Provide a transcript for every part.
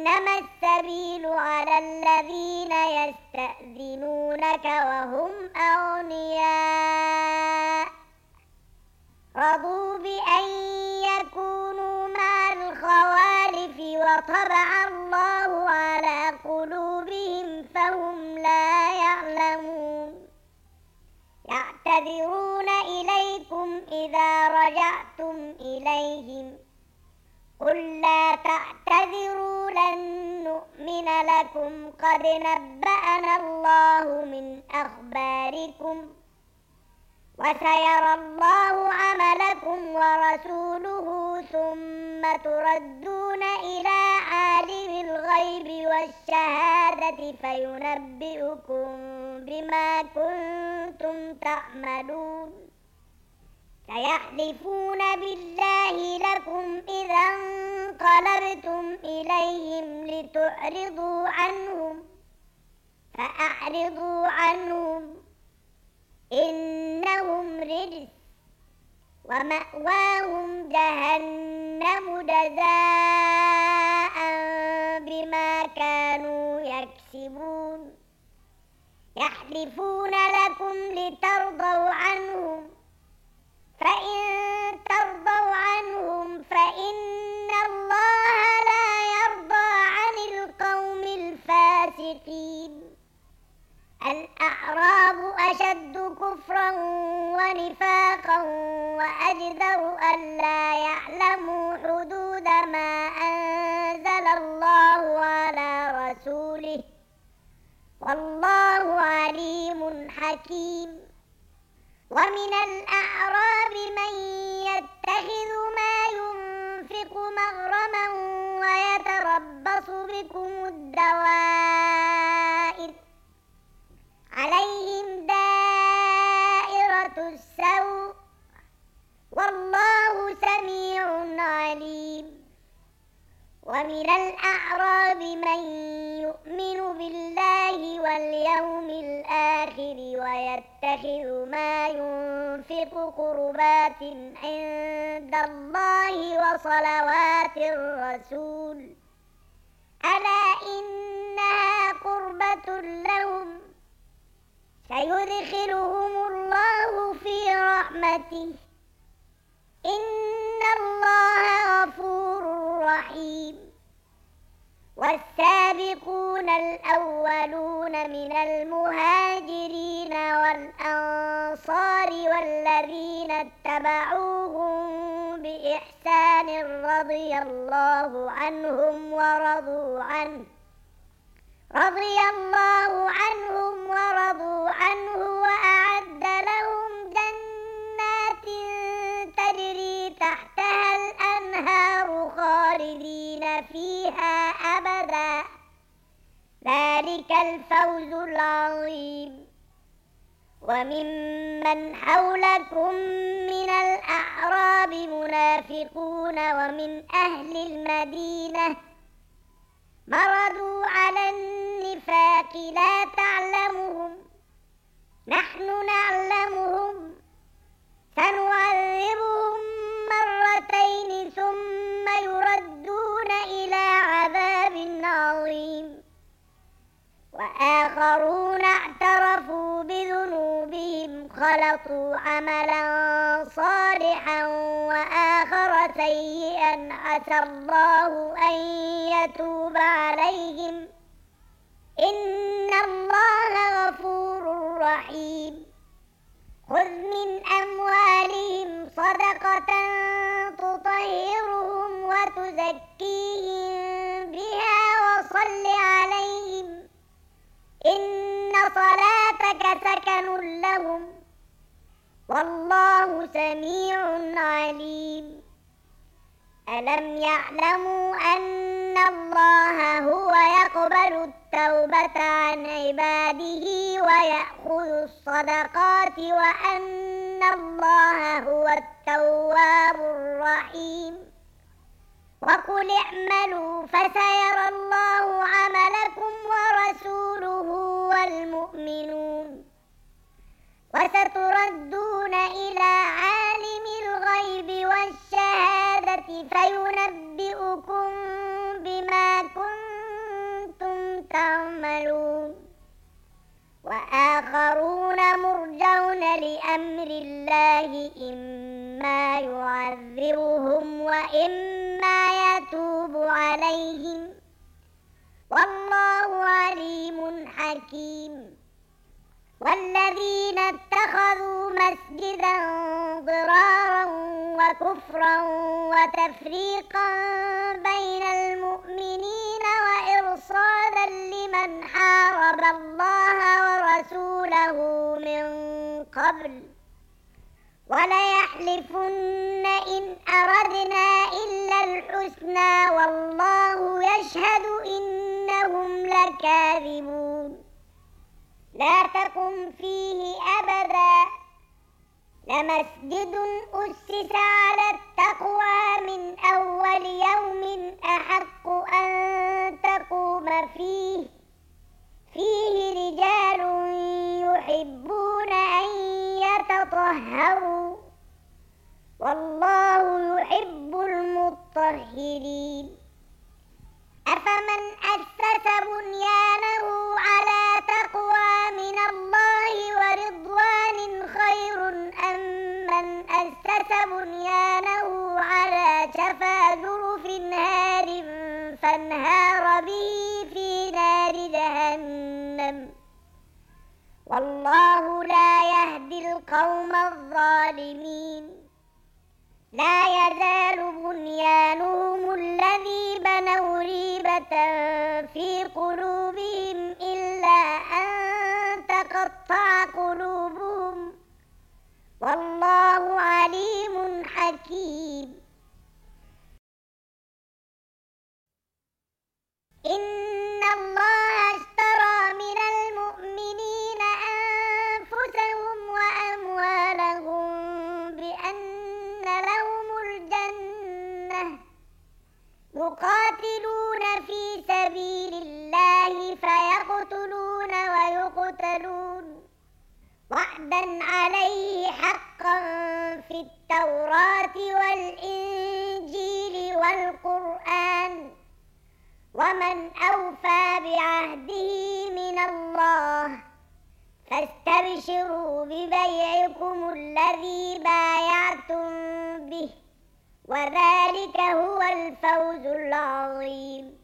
إنما السبيل على الذين يستأذنونك وهم أغنياء رضوا بأن يكونوا مع الخوالف وطبع الله على قلوبهم فهم لا يعلمون يعتذرون إليكم إذا رجعتم إليهم قل لا تعتذروا لن نؤمن لكم قد نبأنا الله من أخباركم وسيرى الله عملكم ورسوله ثم تردون إلى عالم الغيب والشهادة فينبئكم بما كنتم تعملون سيحلفون بالله لكم إذا انقلبتم إليهم لتعرضوا عنهم فأعرضوا عنهم إنهم رجس ومأواهم جهنم جزاء بما كانوا يكسبون يحلفون لكم لترضوا عنهم فإن ترضوا عنهم فإن الله لا يرضى عن القوم الفاسقين الأعراب أشد كفرا ونفاقا وأجدر ألا يعلموا حدود ما أنزل الله على رسوله والله عليم حكيم ومن الأعراب من يتخذ ما ينفق مغرما ويتربص بكم الدوائر عليهم دائرة السوء والله سميع عليم ومن الأعراب من يؤمن بالله واليوم الآخر ويتخذ ما ينفق قربات عند الله وصلوات الرسول ألا إنها قربة لهم سيدخلهم الله في رحمته إن الله غفور رحيم والسابقون الأولون من المهاجرين والأنصار والذين اتبعوهم بإحسان رضي الله عنهم ورضوا عنه وأعد لهم جنات تجري تحتها الأنهار خالدين فيها أبدا ذلك الفوز العظيم وممن حولكم من الأعراب منافقون ومن أهل المدينة مرضوا على النفاق لا تعلمهم نحن نعلمهم سنعذبهم مرتين ثم يردون إلى عذاب عظيم وآخرون اعترفوا بذنوبهم خلطوا عملا صالحا وآخر سيئا عسى الله أن يتوب عليهم إن الله غفور رحيم خذ من أموالهم صدقة تطهرهم وتزكيهم بها وصل عليهم إن صلاتك سكن لهم والله سميع عليم ألم يعلموا أن الله هو يقبل التوبة عن عباده ويأخذ الصدقات وأن الله هو التواب الرحيم وقل اعملوا فسيرى الله عملكم ورسوله والمؤمنون وستردون إلى عالم الغيب والشهادة فينبئكم بما كنتم تعملون وآخرون مرجون لأمر الله إما يعذبهم وإما يتوب عليهم والله عليم حكيم والذين اتخذوا مسجدا ضرارا وكفرا وتفريقا بين المؤمنين وإرصادا لمن حارب الله ورسوله من قبل وليحلفن إن أردنا إلا الحسنى والله يشهد إنهم لكاذبون لا تقم فيه أبدا لمسجد أسس على التقوى من أول يوم أحق أن تقوم فيه رجال يحبون أن يتطهروا والله يحب المطهرين أفمن أسس بنيانه على تقوى من الله ورضوان خير أم من أسس بنيانه على شفا جرف نار فانهار به في نار جهنم والله لا يهدي القوم الظالمين لا يزال بنيانهم الذي بنوا ريبة في قلوبهم إلا أن تقطع قلوبهم والله عليم حكيم إن الله اشترى من المؤمنين أنفسهم وأموالهم بأن لهم الجنة يقاتلون في سبيل الله فيقتلون ويقتلون وعدا عليه حقا في التوراة والإنجيل والقرآن ومن أوفى بعهده من الله فاستبشروا ببيعكم الذي بايعتم به وذلك هو الفوز العظيم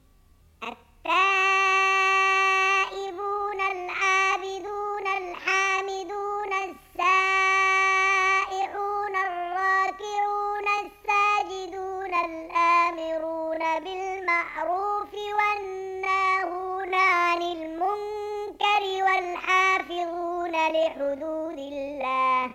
التائبون العابدون الحامدون السائحون الراكعون الساجدون الآمرون بالمعروف والناهون عن المنكر والحافظون لحدود الله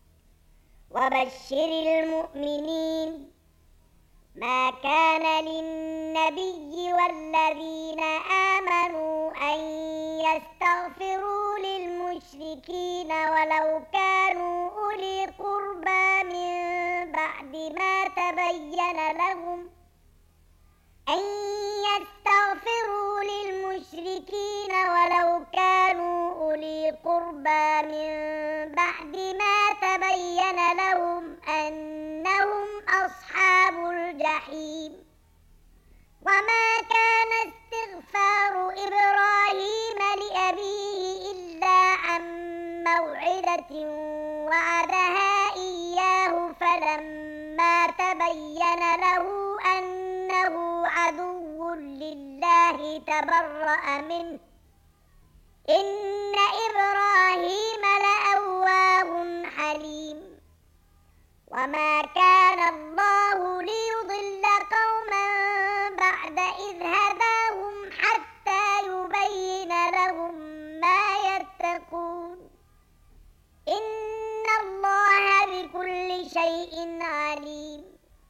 وبشر المؤمنين ما كان للنبي والذين آمنوا أن يستغفروا للمشركين ولو كانوا أولي قربى من بعد ما تبين لهم أن يستغفروا للمشركين ولو كانوا أولي قربى من بعد ما تبين لهم أنهم أصحاب الجحيم وما كان استغفار إبراهيم لأبيه إلا عن موعدة وعدها إياه فلما تبين له أنه عدو لله تبرأ منه إن إبراهيم لأواه حليم وما كان الله ليضل قوما بعد إذ هداهم حتى يبين لهم ما يتقون إن الله بكل شيء عليم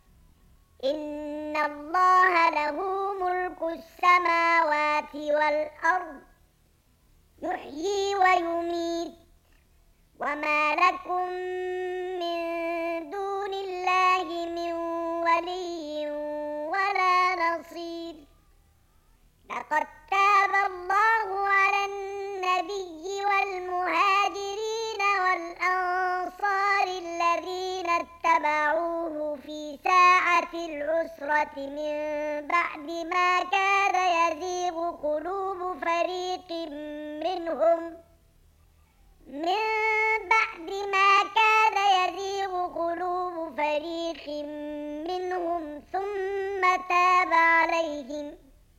إن الله له ملك السماوات والأرض يحيي ويميت وما لكم من دون الله من ولي ولا نصير لقد تاب الله على النبي والمهاجرين والأنصار الذين اتبعوه في ساعة العسرة من بعد ما كاد يزيغ قلوب فريق منهم من بعد ما كاد يزيغ قلوب فريق منهم ثم تاب عليهم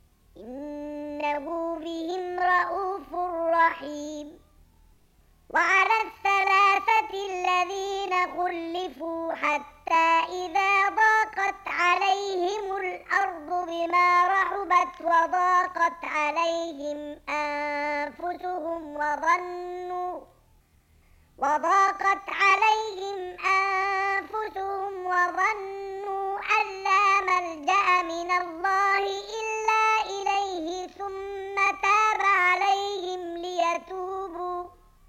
إنه بهم رءوف رحيم. وعلى الثلاثة الذين خلفوا حتى إذا ضاقت عليهم الأرض بما رحبت وضاقت عليهم أنفسهم وظنوا أن لا ملجأ من الله إلا إليه ثم تاب عليهم ليتوبوا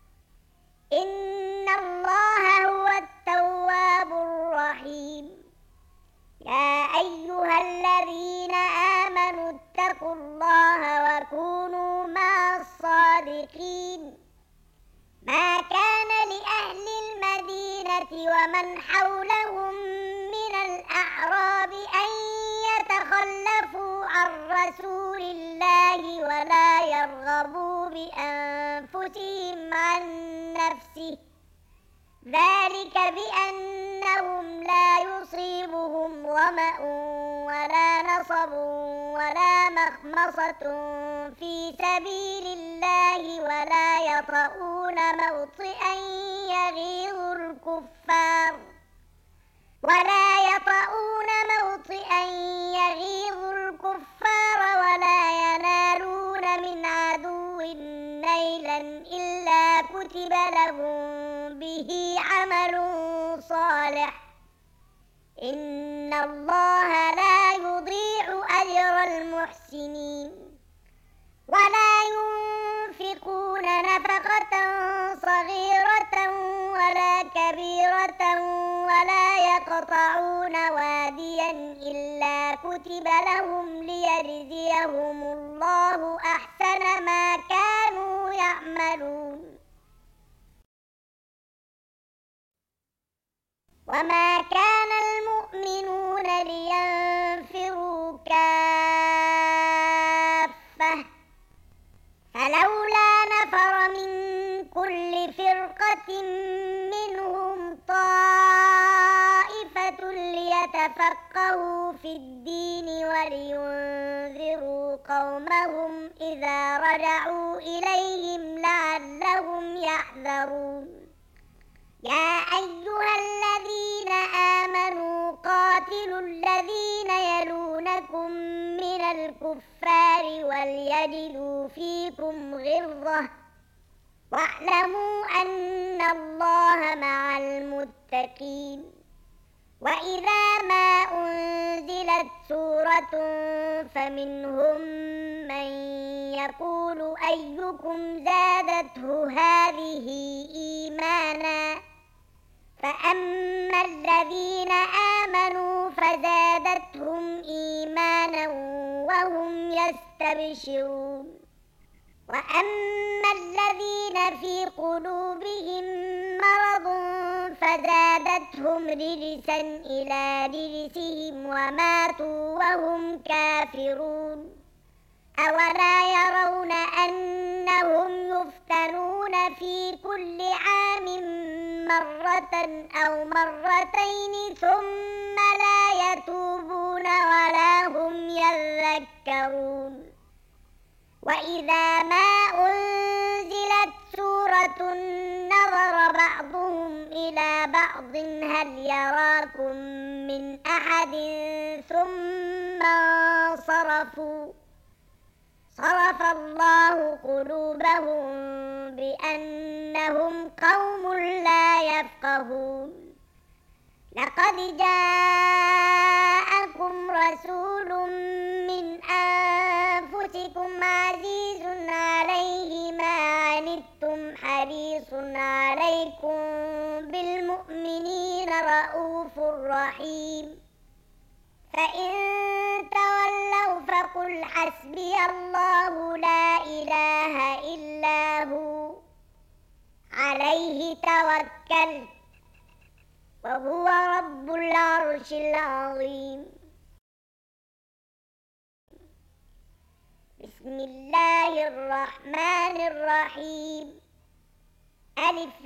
إن الله هو التواب الرحيم. يا أيها الذين آمنوا اتقوا الله وكونوا مع الصادقين. ما كان لأهل المدينة ومن حولهم من الأعراب أن يتخلفوا عن رسول الله ولا يرغبوا بأنفسهم عن نفسه ذلك بأنهم لا يصيبهم ظمأ ولا نصب ولا مخمصة في سبيل الله ولا يطؤون موطئا يغيظ الكفار ولا ينالون من عدو نيلا إلا كتب لهم به عمل صالح إن الله لا يضيع أجر المحسنين. ولا ينفقون نفقة صغيرة ولا كبيرة ولا يقطعون واديا إلا كتب لهم ليجزيهم الله أحسن ما كانوا يعملون. وما كان المؤمنون لينفروا كافة فلولا نفر من كل فرقة منهم طائفة ليتفقهوا في الدين ولينذروا قومهم إذا رجعوا إليهم لعلهم يحذرون. يا أيها الذين آمنوا قاتلوا الذين يلونكم من الكفار وليجدوا فيكم غلظة واعلموا أن الله مع المتقين. وإذا ما أنزلت سورة فمنهم من يقول أيكم زادته هذه إيمانا فأما الذين آمنوا فزادتهم إيمانا وهم يستبشرون. وأما الذين في قلوبهم مرض فزادتهم رجسا إلى رجسهم وماتوا وهم كافرون. أولا يرون أنهم يفتنون في كل عام مرة أو مرتين ثم لا يتوبون ولا هم يذكرون. وإذا ما أنزلت سورة نظر بعضهم إلى بعض هل يراكم من أحد ثم انصرفوا صرف الله قلوبهم بأنهم قوم لا يفقهون. لقد جاءكم رسول من أنفسكم عزيز عليه ما عنتم حريص عليكم بالمؤمنين رءوف رحيم. فإن تولوا فقل حسبي الله لا إله إلا هو عليه توكلت وهو رب العرش العظيم. بسم بسم الله الرحمن الرحيم ألف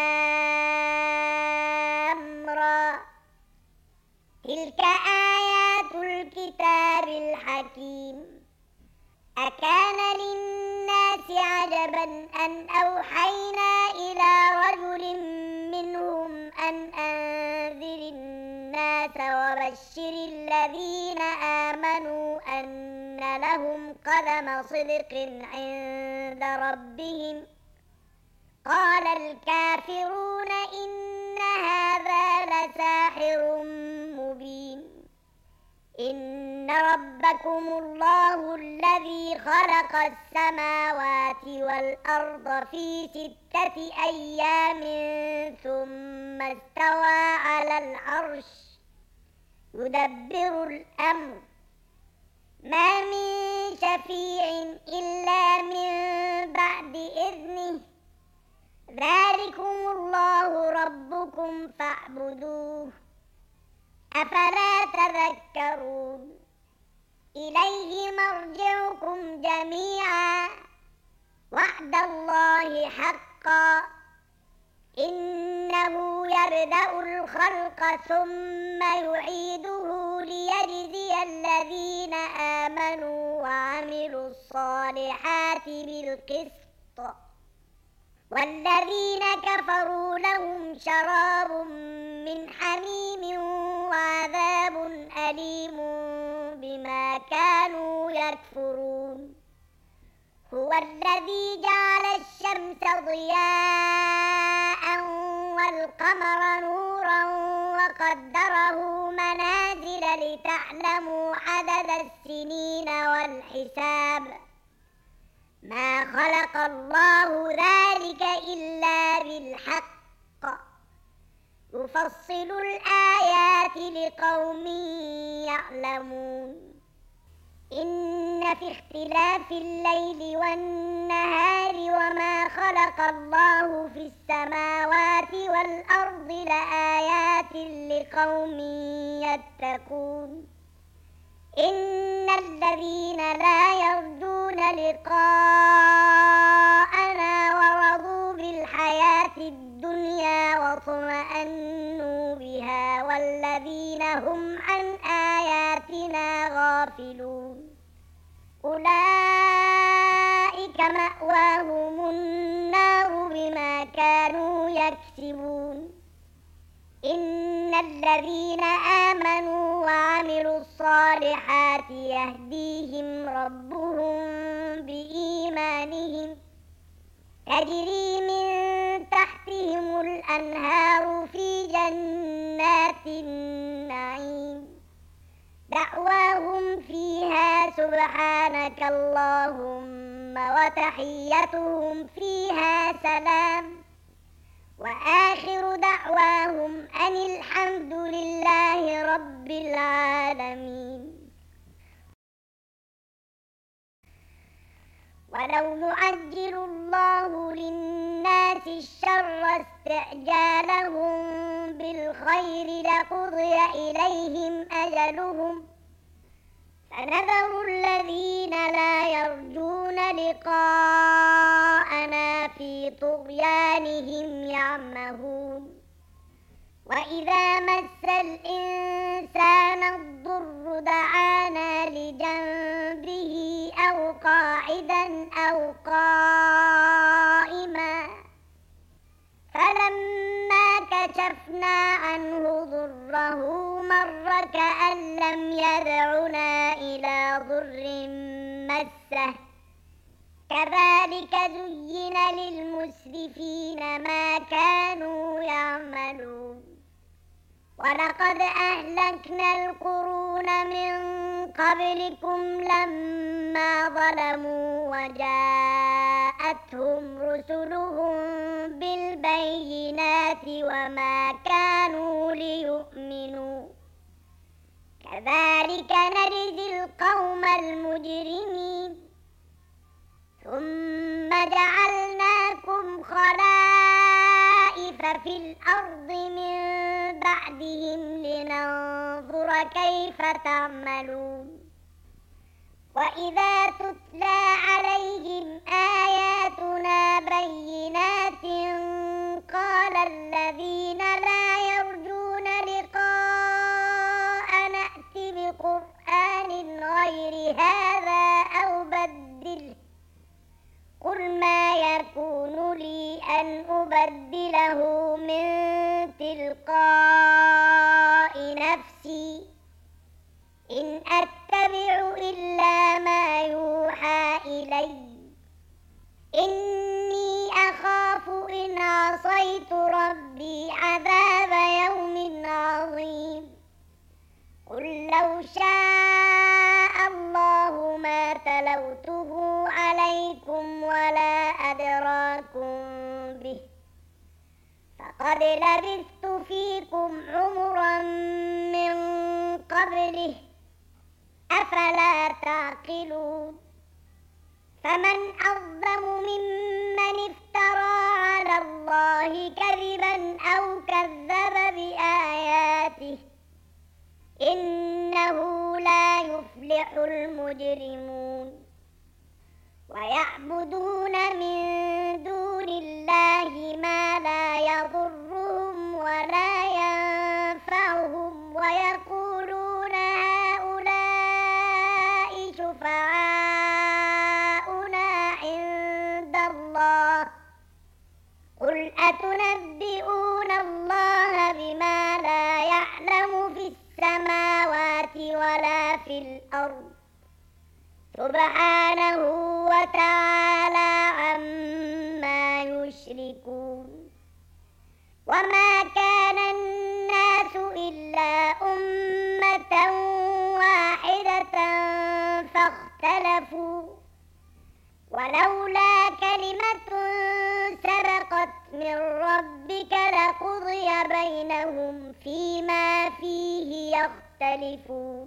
لام را تلك آيات الكتاب الحكيم أكان للناس عجبا أن أوحينا إلى رجل منهم أن أنذر الناس وبشر الذين آمنوا أن لهم قدم صدق عند ربهم قال الكافرون إن هذا لساحر مبين إن ربكم الله الذي خلق السماوات والأرض في 6 أيام ثم استوى على العرش يدبر الأمر ما من شفيع إلا من بعد إذنه ذلكم الله ربكم فاعبدوه أفلا تذكرون إليه مرجعكم جميعا وعد الله حقا إنه يبدأ الخلق ثم يعيده ليجزي الذين آمنوا وعملوا الصالحات بالقسط والذين كفروا لهم شراب من حميم وعذاب أليم بما كانوا يكفرون هو الذي جعل الشمس ضياء والقمر نورا وقدره منازل لتعلموا عدد السنين والحساب ما خلق الله ذلك إلا بالحق يفصل الآيات لقوم يعلمون إن في اختلاف الليل والنهار وما خلق الله في السماوات والأرض لآيات لقوم يتقون إن الذين لا يرجون لقاءنا ورضوا بالحياة الدنيا واطمأنوا بها والذين هم عن آياتنا غافلون أولئك مأواهم النار بما كانوا يكسبون إن الذين آمنوا وعملوا الصالحات يهديهم ربهم بإيمانهم تجري من تحتهم الأنهار في جنات النعيم دعواهم فيها سبحانك اللهم وتحيتهم فيها سلام وآخر دعواهم أن الحمد لله رب العالمين ولو يعجل الله للناس الشر استعجالهم بالخير لقضي إليهم أجلهم فنذر الذين لا يرجون لقاءنا في طغيانهم يعمهون وإذا مس الإنسان الضر دعانا لجنبه أو قاعدا أو قائما فلما كشفنا عنه ضره مر كأن لم يدعنا إلى ضر مسه كذلك زين للمسرفين ما كانوا يعملون ولقد أهلكنا القرون من قبلكم لما ظلموا وجاءتهم رسلهم بالبينات وما كانوا ليؤمنوا كذلك نجزي القوم المجرمين ثم جعلناكم خلائف في الأرض من بعدهم لننظر كيف تعملون وإذا تتلى هذا أو بدله قل ما يكون لي أن أبدله من تلقاء نفسي إن أتبع إلا ما يوحى إلي إني أخاف إن عصيت ربي عذاب يوم عظيم قل لو شاء الله ما تلوته عليكم ولا أدراكم به فقد لبثت فيكم عمرا من قبله أفلا تعقلون فمن أظلم ممن افترى على الله كذبا أو كذب بآياته إنه لا يفلح المجرمون ويعبدون من دون الله ما لا يضرهم ولا ينفعهم ويقولون هؤلاء شفعاؤنا عند الله قل أتنبئون الله بما لا يعلم في السماوات ولا في الأرض سبحانه وتعالى عما يشركون وما كان الناس إلا أمة واحدة فاختلفوا ولولا كلمة سبقت من ربك لقضي بينهم فيما فيه يختلفون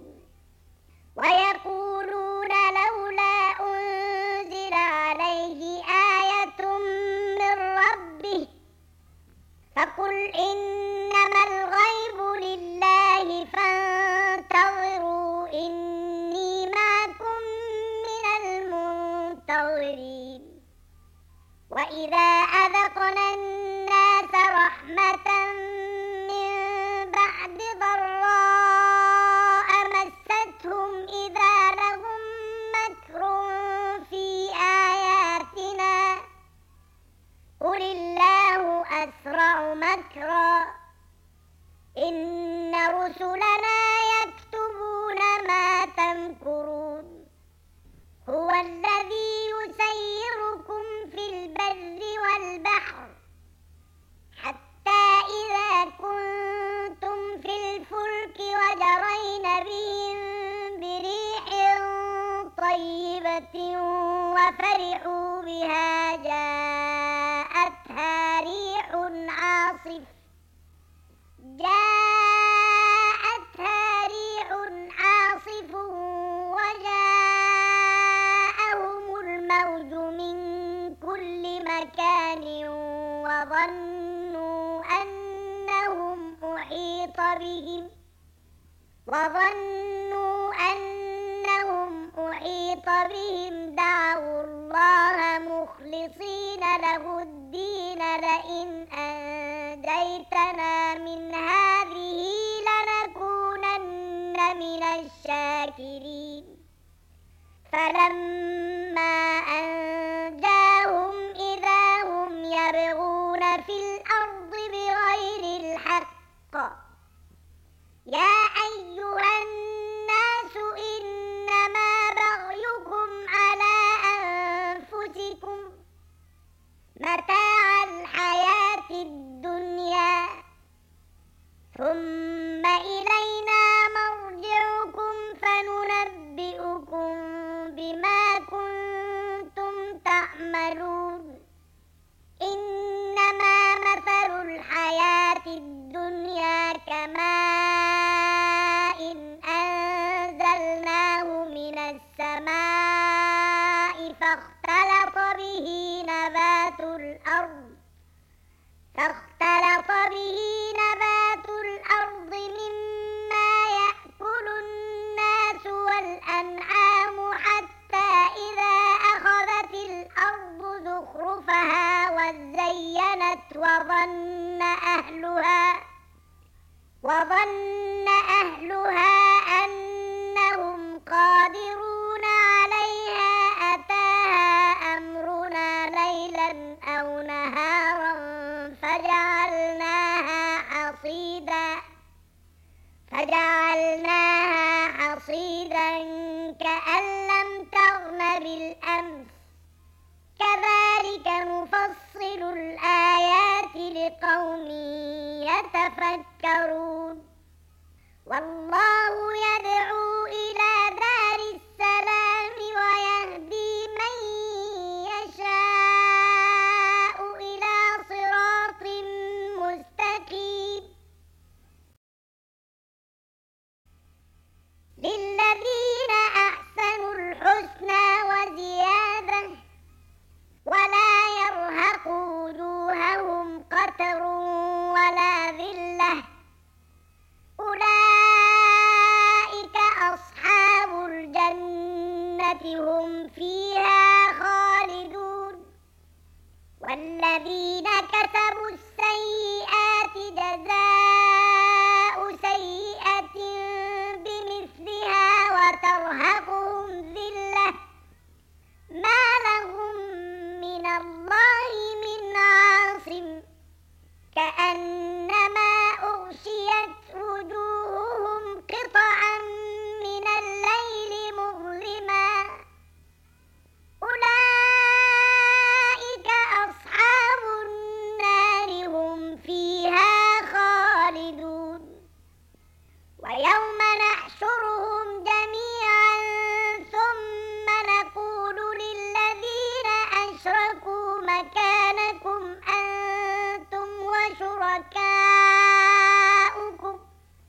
ويقولون لولا أنزل عليه آية من ربه فقل إنما الغيب لله فانتظروا إني معكم من المنتظرين وإذا أذقنا الناس رحمة من بعد ضراء مستهم إذا لهم مكر في آياتنا قل الله أسرع مكرا إن رسلنا يكتبون ما تمكرون هو الذي يسيركم في البر والبحر حتى إذا كنتم في الفلك وجرين بهم بريح طيبة وفرحوا بها جاءتها ريح عاصف وجاءهم الموج من كل مكان وظنوا أنهم أحيط بهم دعوا الله مخلصين له الدين لئن أنجيتنا من هذه لنكونن من الشاكرين فلما أنجاهم إذا هم يبغون في الأرض بغير الحق يا أيها الناس إنما بغيكم على أنفسكم متاع الحياة الدنيا ثم إلينا مرجعكم فننبئكم بما كنتم تعملون إنما مثل الحياة الدنيا كماء أنزلناه من السماء فاختلط به نبات الأرض مما يأكل الناس والأنعام حتى إذا أخذت الأرض زخرفها وزينت وظن أهلها أنهم قادرون فجعلناها حصيدا كأن لم تغن بالأمس كذلك نفصل الآيات لقوم يتفكرون والله يدعو إلى دار السلام ويهدي من يشاء إلى صراط مستقيم للذين أحسنوا الحسنى وزيادة ولا يرهق وجوههم قتر ولا ذلة أولئك أصحاب الجنة هم فيها خالدون والذين كسبوا السيئات جزاء سيئة بمثلها وترهقهم ذلة ما لهم من الله من عاصم كأنما أغشيت وجوههم قطعا من الليل مظلما أولئك أصحاب النار هم فيها خالدون ويوم نحشرهم جميعا ثم نقول للذين أشركوا مكانكم أنتم وشركاؤكم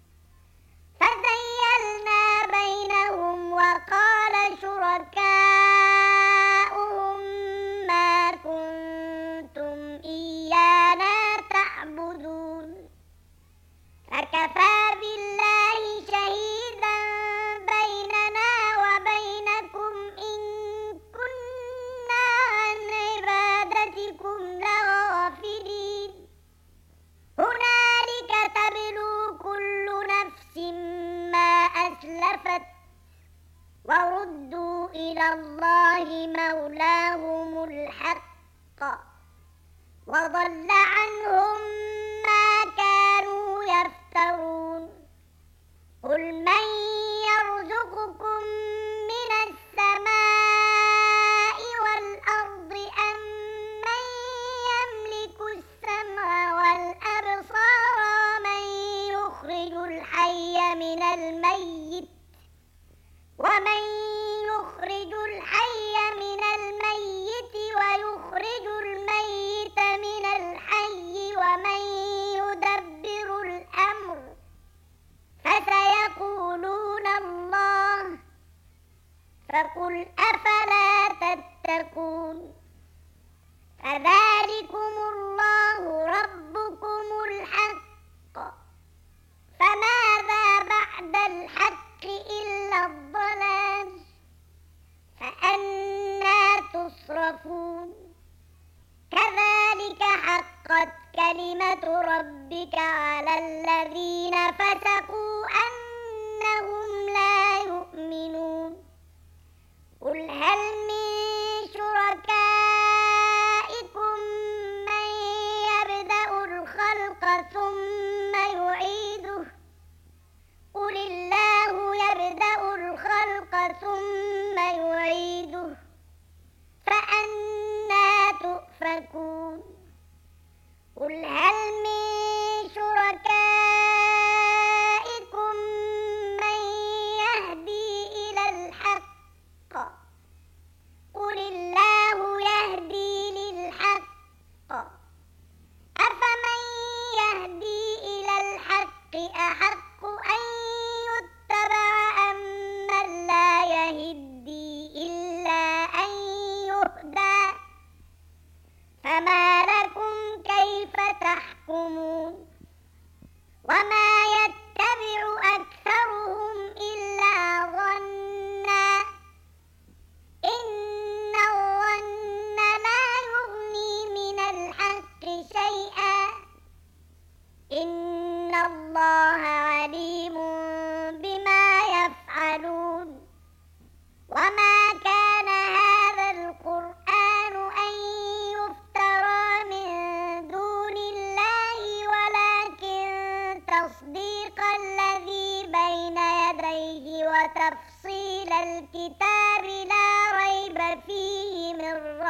فزيلنا بينهم وقال شركاؤهم ما كنتم إيانا تعبدون فكفى بالله شهيدا بيننا وبينكم إن كنا عن عبادتكم لغافلين هنالك تبلو كل نفس ما أسلفت وردوا إلى الله مولاهم الحق وضل عنهم ما كانوا يفترون قل من يرزقكم من السماء والأرض أم من يملك السمع والأبصار ومن يخرج الحي من الميت ومن يخرج الحي من الميت ويخرج الميت من الحي ومن يدبر الأمر فسيقولون الله فقل أفلا تتقون فذلكم الله ربكم الحق فماذا بعد الحق إلا الضلال فأنى تصرفون كذلك حقت كلمة ربك على الذين فسقوا أنهم لا يؤمنون قل هل من شركائكم من يبدأ الخلق ثم يعيده قل الله يبدأ الخلق ثم يعيده فأنى تؤفكون قل هل من شركائكم من يهدي إلى الحق قل الله يهدي للحق أفمن يهدي إلى الحق أحق أن يتبع أم من لا يهدي إلا أن يهدى فما لكم كيف تحكمون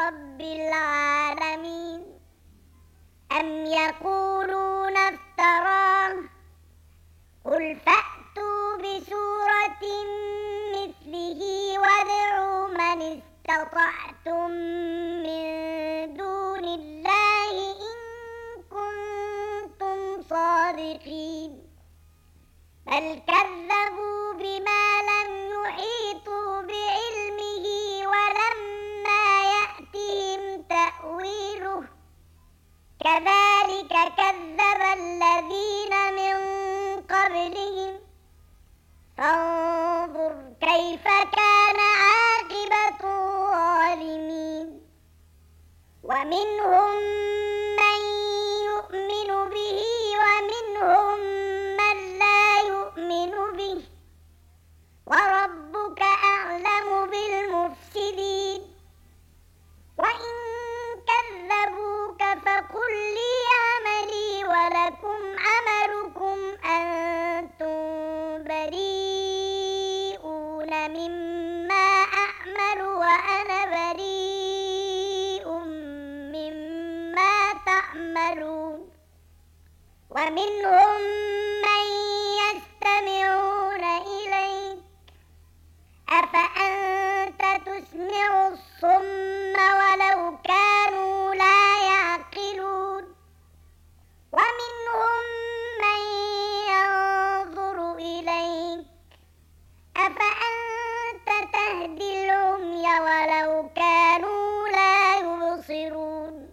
رب العالمين أم يقولون افتراه قل فأتوا بسورة مثله وادعوا من استطعتم من دون الله إن كنتم صادقين بل كذبوا بما لم يحيطوا بعلمه ولما يأتهم تأويله كذلك كذب الذين من قبلهم فانظر كيف كان عاقبة الظالمين ومنهم من يؤمن به ومنهم من لا يؤمن به وربك أعلم بالمفسدين وإن كذبوك فقل لي عملي ولكم عملكم أنتم بريئون مما أعمل وأنا بريء مما تعملون ومنهم من يستمعون إليك أفأنت تسمع الصم ولو كانوا لا يعقلون ومنهم من ينظر إليك أفأنت تهدي العمي ولو كانوا لا يبصرون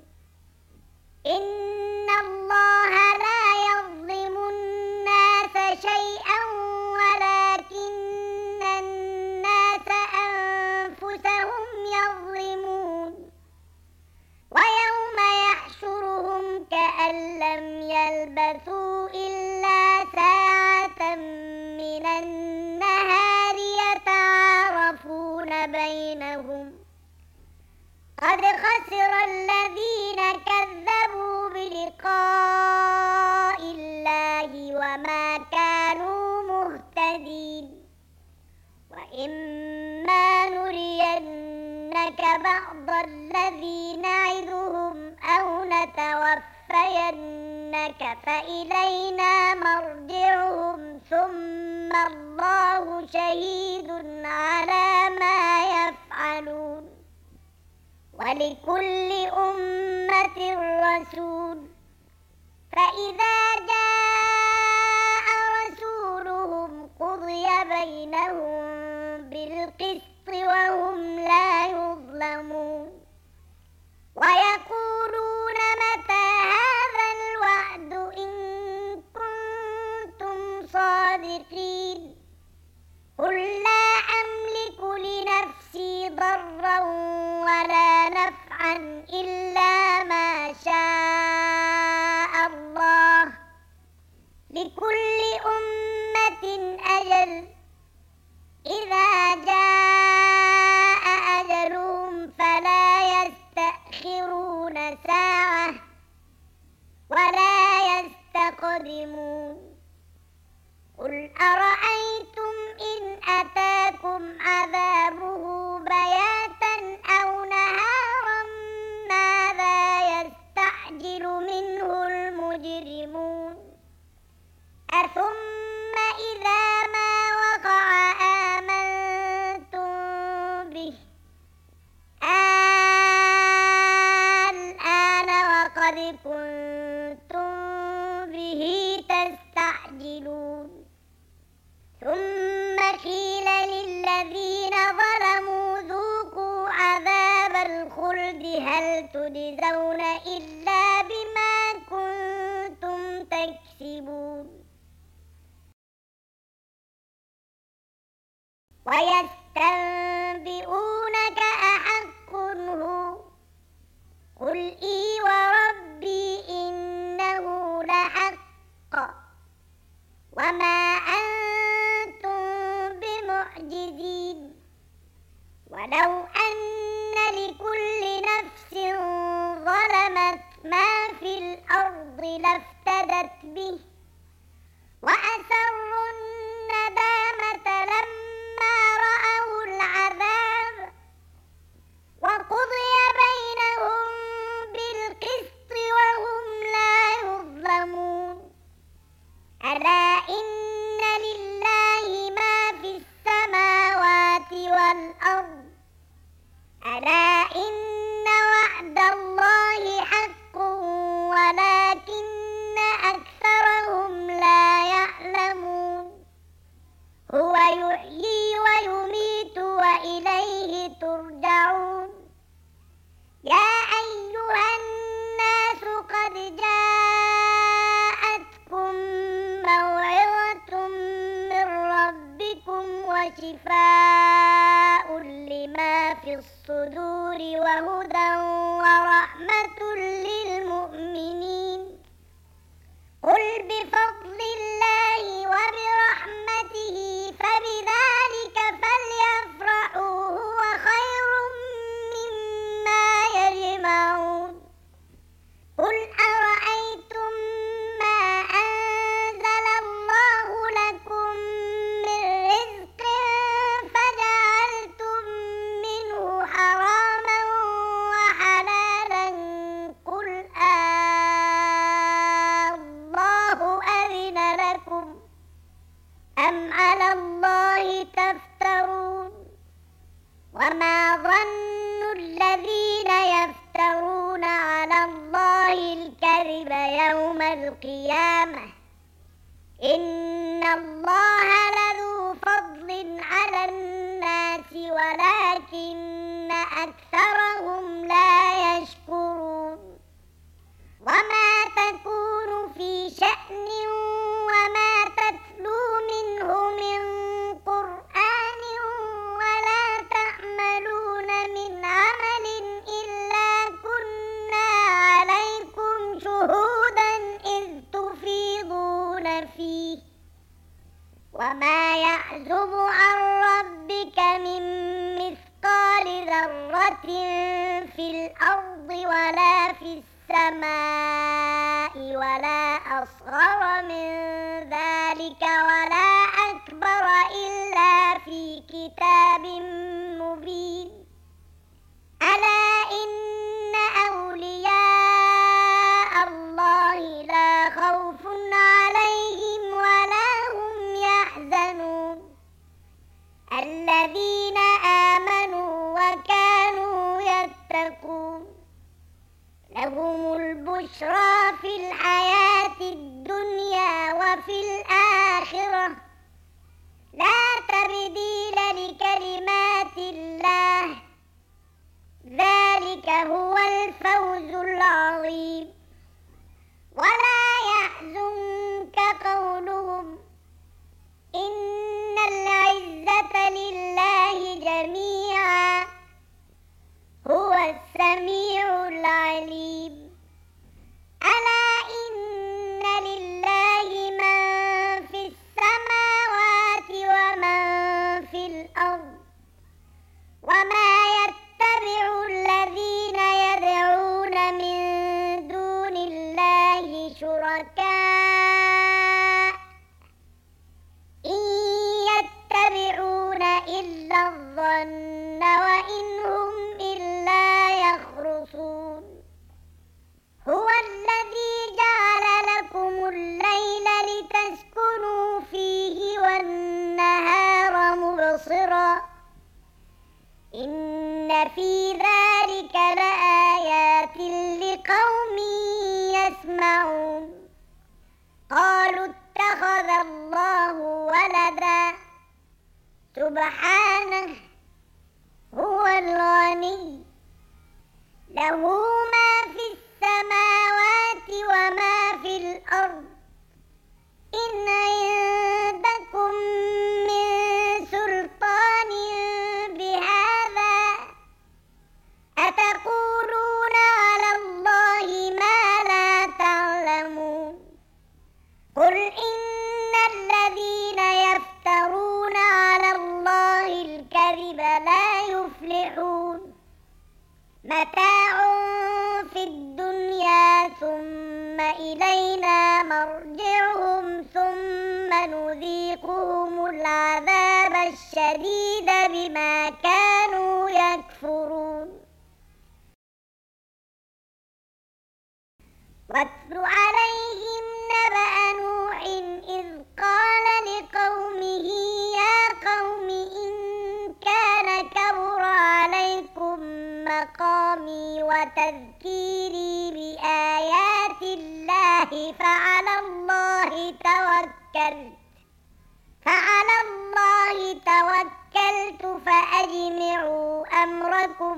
إن الله لا يظلم الناس شيئا ولكن الناس أنفسهم يظلمون ويوم يحشرهم كأن لم يلبثوا إلا ساعة من النهار يتعارفون بينهم قد خسر الذين كذبوا بلقاء الله وما كانوا مهتدين وإما نرينك بعض الذي نعدهم أو نتوفينك فإلينا مرجعهم ثم الله شهيد على ما يفعلون ولكل أمة رسول فإذا جاء رسولهم قضي بينهم بالقسط وهم لا يظلمون ويقولون متى هذا الوعد إن كنتم صادقين قل لا أملك لنفسي ضرا ولا نفعا إلا ما شاء الله لكل أمة أجل إذا جاء أجلهم فلا يستأخرون ساعة ولا يستقدمون قل أرأيتم إن أتاكم عذابه بياتا أو نهارا ماذا يستعجل منه المجرمون أثم إذا ما وقع آمنتم به الآن وقد كنتم به تستعجلون ثم قيل للذين ظلموا ذوقوا عذاب الخلد هل تجزون إلا بما كنتم تكسبون ويستنبئونك أحق هو قل إي وربي إنه لحق وما أنتم بمعجزين ولو أن لكل نفس ظلمت ما في الأرض لافتدت به وأسروا الندامة لما رأوا العذاب وقضي بينهم ألا إن وعد الله حق ولكن أكثرهم لا يعلمون هو يحيي ويميت وإليه ترجعون يا أيها الناس قد جاءتكم موعظة من ربكم وشفاء لما في الصدور وهدى ورحمة للمؤمنين قل بفضل الله وبرحمته فبذلك فليفرحوا هو خير مما يجمعون قل أرأيتم ما أنزل الله لكم من رزق فجعلتم منه حراما وحلالا قل الله أذن لكم أم على الله تفترون وما ظن الذين يفترون على الله الكذب يوم القيامة إن الله لذو فضل على الناس ولكن أكثرهم لا يشكرون وما تكون في شأن وما تتلو منه من قرآن ولا تعملون من عمل إلا كنا عليكم شهودا إذ تفيضون فيه وما يعزب عن ربك من مثقال ذرة في الأرض ولا في السماء ولا أصغر من ذلك ولا أكبر إلا في كتاب مبين ألا إن أولياء الله لا خوف عليهم ولا هم يحزنون الذين آمنوا وكانوا يتقون لهم البشرى في الحياة الدنيا وفي الآخرة لا تبديل لكلمات الله ذلك هو الفوز العظيم ولا يحزنك قولهم إن العزة لله جميعا هو السميع العليم ألا إن لله من في السماوات ومن في الأرض وما يتبع الذين يدعون من دون الله شركاء إن يتبعون إلا الظن وإن هم إلا يخرصون هو الذي جعل لكم الليل لتسكنوا فيه والنهار مبصرا إن في ذلك لآيات لقوم يسمعون قالوا اتخذ الله ولدا سبحانه هو الغني له ما في السماوات وما في الأرض إن عندكم من سلطان بهذا أتقولون على الله ما لا تعلمون قل إن الذين يفترون على الله الكذب لا يفلحون متاع في الدنيا ثم إلينا مرجعهم ثم نذيقهم العذاب الشديد بما كانوا يكفرون واتل عليهم نبأ نوح إذ قال لقومه يا قوم إن كان كبر عليكم مقامي وتذكيري بآيات الله فعلى الله توكلت فأجمعوا أمركم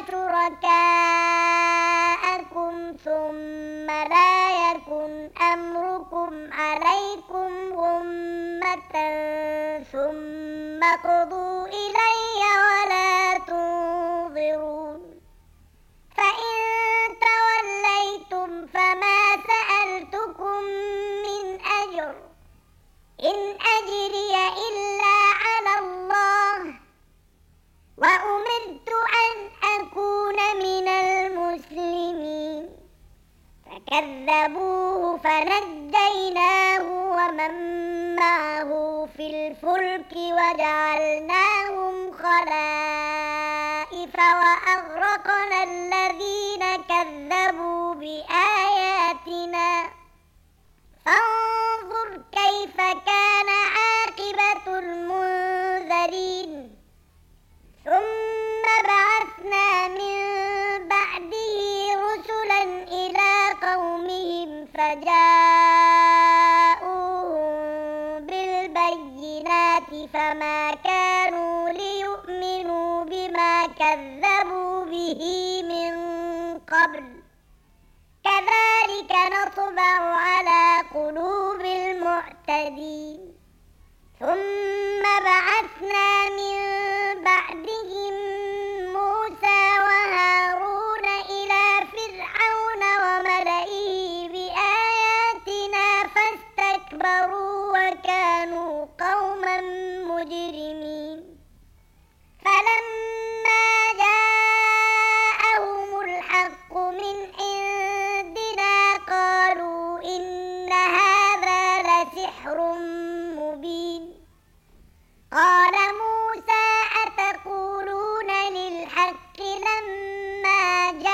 وشركاءكم ثم لا يكن أمركم عليكم غمة ثم قضوا إلي ولا تنظرون فإن توليتم فما سألتكم من أجر إن أجري إلا على الله وأمرت أن أكون من المسلمين فكذبوه فنجيناه ومن معه في الفلك وجعلناهم خلائف وأغرقنا الذين كذبوا بآياتنا فانظر كيف كان عاقبة المنذرين ثم بعثنا من بعده رسلا إلى قومهم فجاءوهم بالبينات فما كانوا ليؤمنوا بما كذبوا به من قبل كذلك نطبع على قلوب المعتدين ثم بعثنا من بعدهم موسى وهارون إلى فرعون وملئه بآياتنا فاستكبروا وكانوا قوما مجرمين فلما جاءهم الحق من عندنا قالوا إن هذا لسحر مبين قال موسى أتقولون للحق لما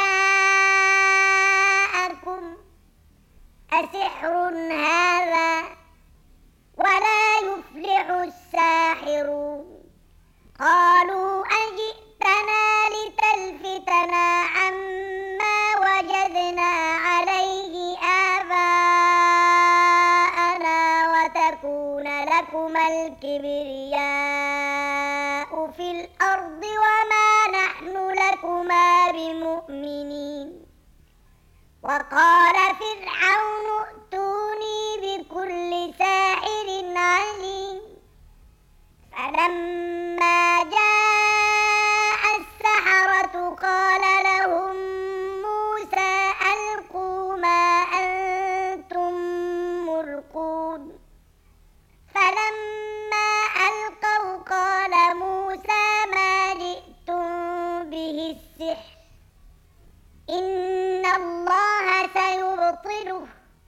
جاءكم أسحر هذا ولا يفلح الساحرون قالوا أجئتنا لتلفتنا عما وجدنا عليه آباءنا وتكون لكما الكبرياء في الأرض وما نحن لكما بمؤمنين وقال فرعون ائتوني بكل ساحر عليم فلما جاء السحرة قال لهم موسى ألقوا ما أنتم ملقون فلما ألقوا قال موسى ما جئتم به السحر إن الله سيبطله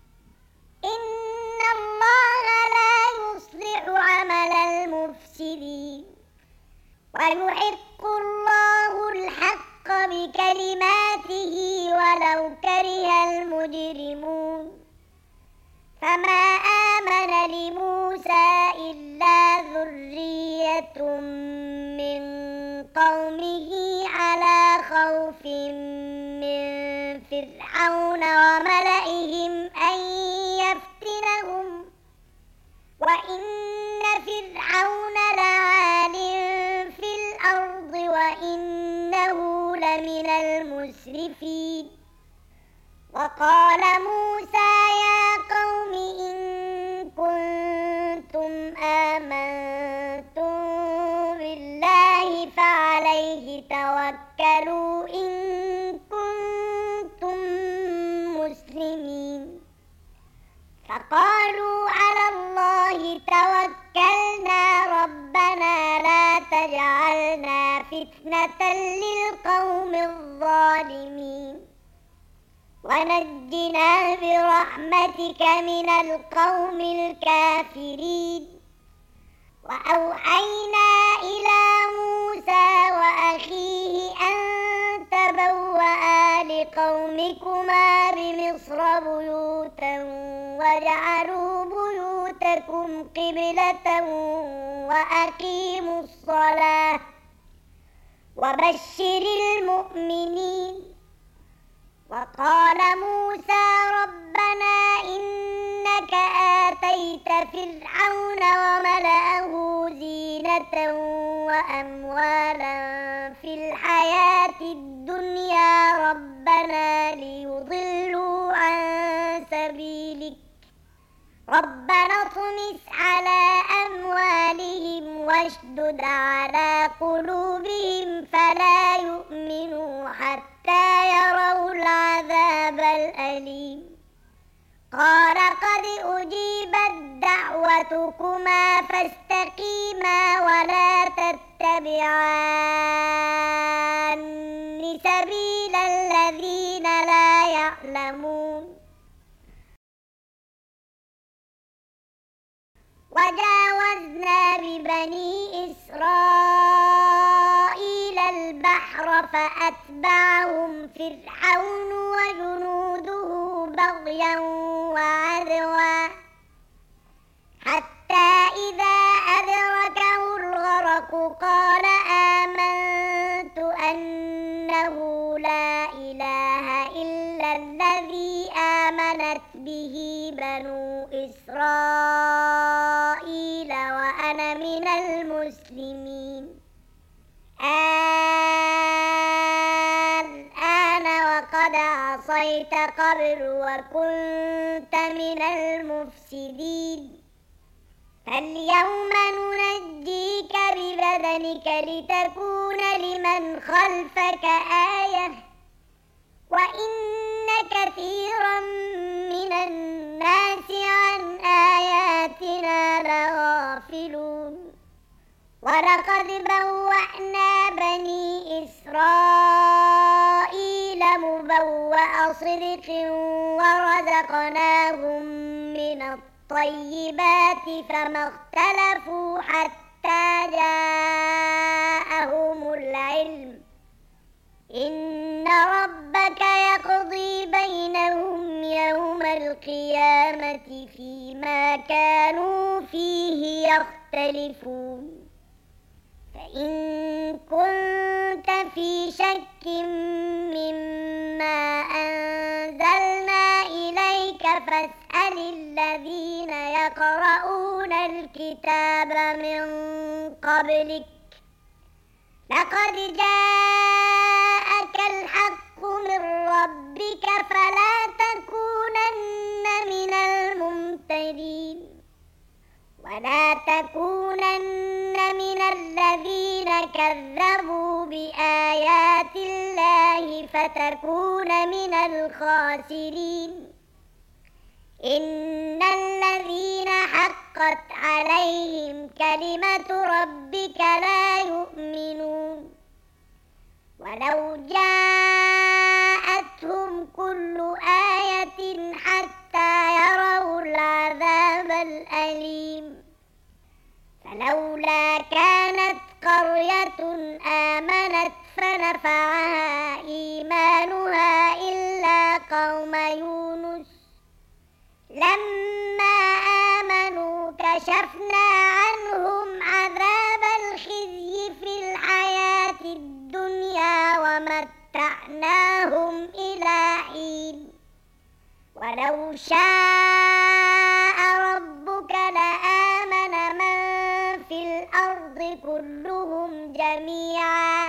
إن الله لا يصلح عمل المفسدين ويحق الله الحق بكلماته ولو كره المجرمون فما آمن لموسى إلا ذرية من قومه على خوف من فرعون وملئهم أن يفتنهم وإن فرعون لعال في الأرض وإنه لمن المسرفين وقال موسى يا قوم إن كنتم آمنتم بالله فعليه توكلوا إن كنتم مسلمين فقالوا على الله توكلنا ربنا لا تجعلنا فتنة للقوم الظالمين ونجنا برحمتك من القوم الكافرين وأوحينا إلى موسى وأخيه أن تبوأ لقومكما بمصر بيوتا واجعلوا بيوتكم قبلة وبشر المؤمنين. وقال موسى ربنا إنك آتيت فرعون وملأه زينة وأموالا في الحياة الدنيا ربنا ليضلوا عن سبيلك ربنا اطمس على أموالهم واشدد على قلوبهم فلا يؤمنوا حتى يروا العذاب الأليم. قال قد أجيبت دعوتكما فاستقيما ولا تتبعان سبيل الذين لا يعلمون. وجاوزنا ببني إسرائيل البحر فأتبعهم فرعون وجنوده بغيا وعدوا حتى إذا أدركه الغرق قال آمنت أنه لا إله إلا الذي آمنت به بنو إسرائيل وأنا من المسلمين. الآن وقد عصيت قبل وكنت من المفسدين فاليوم ننجيك ببدنك لتكون لمن خلفك آية وإن كثيرا من الناس عن آياتنا لغافلون. ولقد بوأنا بني إسرائيل مبوأ صدق ورزقناهم من الطيبات فما اختلفوا حتى جاءهم العلم إن ربك يقضي بينهم يوم القيامة فيما كانوا فيه يختلفون. فإن كنت في شك مما أنزلنا إليك فاسأل الذين يقرؤون الكتاب من قبلك لقد جاءك الحق من ربك فلا تكونن من الممترين ولا تكونن من الذين كذبوا بآيات الله فتكون من الخاسرين. إن الذين حقت عليهم كلمة ربك لا يؤمنون ولو جاءتهم كل آية حتى يروا العذاب الأليم. فلولا كانت قرية آمنت فنفعها إيمانها إلا قوم يونس لما آمنوا كشفنا عنهم عذاب الخزي في الحياة الدنيا ومتعناهم إلى حين. ولو شاء ربك لآمن من في الأرض كلهم جميعا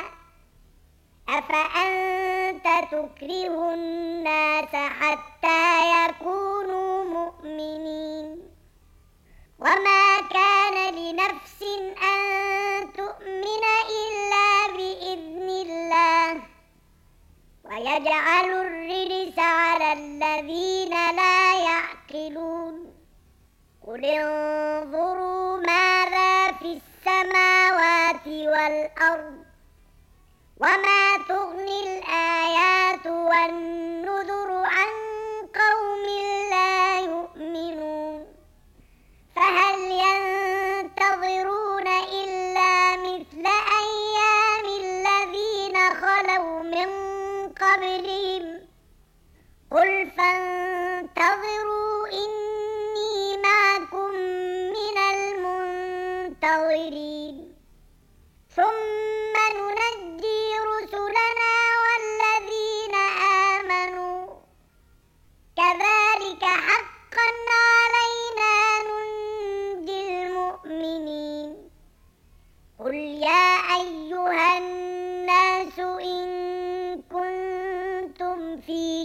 أفأنت تكره الناس حتى يكونوا مؤمنين. وما كان لنفس أن تؤمن إلا بإذن الله ويجعل الرجس على الذين لا يعقلون. قل انظروا ماذا في السماوات والأرض وما تغني الآيات والنذر عن قوم لا يؤمنون. فهل ينتظرون إلا مثل أيام الذين خلوا من قبلهم قل فانتظروا إني معكم من المنتظرين ثم ننجي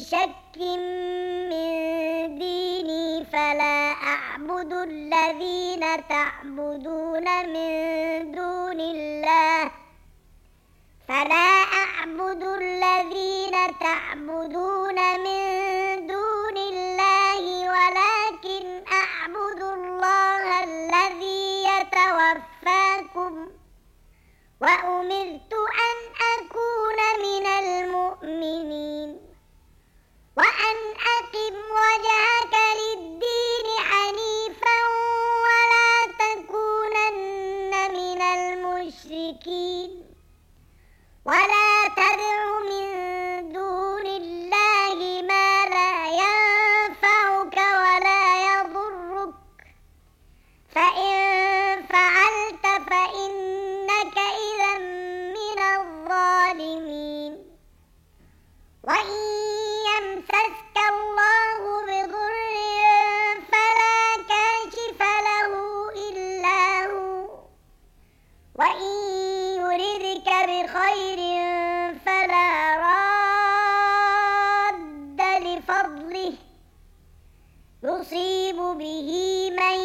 شك من ديني فلا أعبد الذين تعبدون من دون الله ولكن أعبد الله الذي يتوفاكم وأمرت أن أكون من المؤمنين وأن أقم وجهك للدين حنيفا ولا تكونن من المشركين ولا تدع من دون الله ما لا ينفعك ولا يضرك فإن فعلت فإنك إذا من الظالمين وإن يمسسك الله بضر فلا كاشف له إلا هو وإن يردك بخير فلا راد لفضله يصيب به من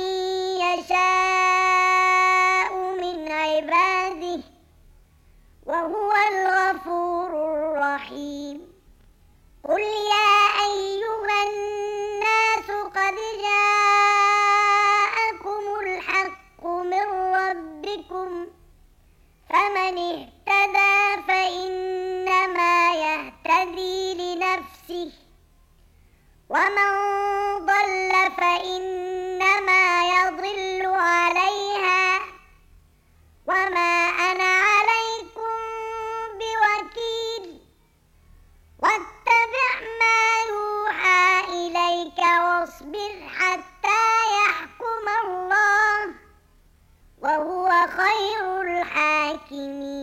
يشاء من عباده وهو الغفور الرحيم قل يا أيها الناس قد جاءكم الحق من ربكم فمن اهتدى فإنما يهتدي لنفسه ومن ضل فإنما يضل عليها وما أنا عليكم بوكيل واتبع ما يوحى إليك واصبر حتى يحكم الله وهو خير الحاكمين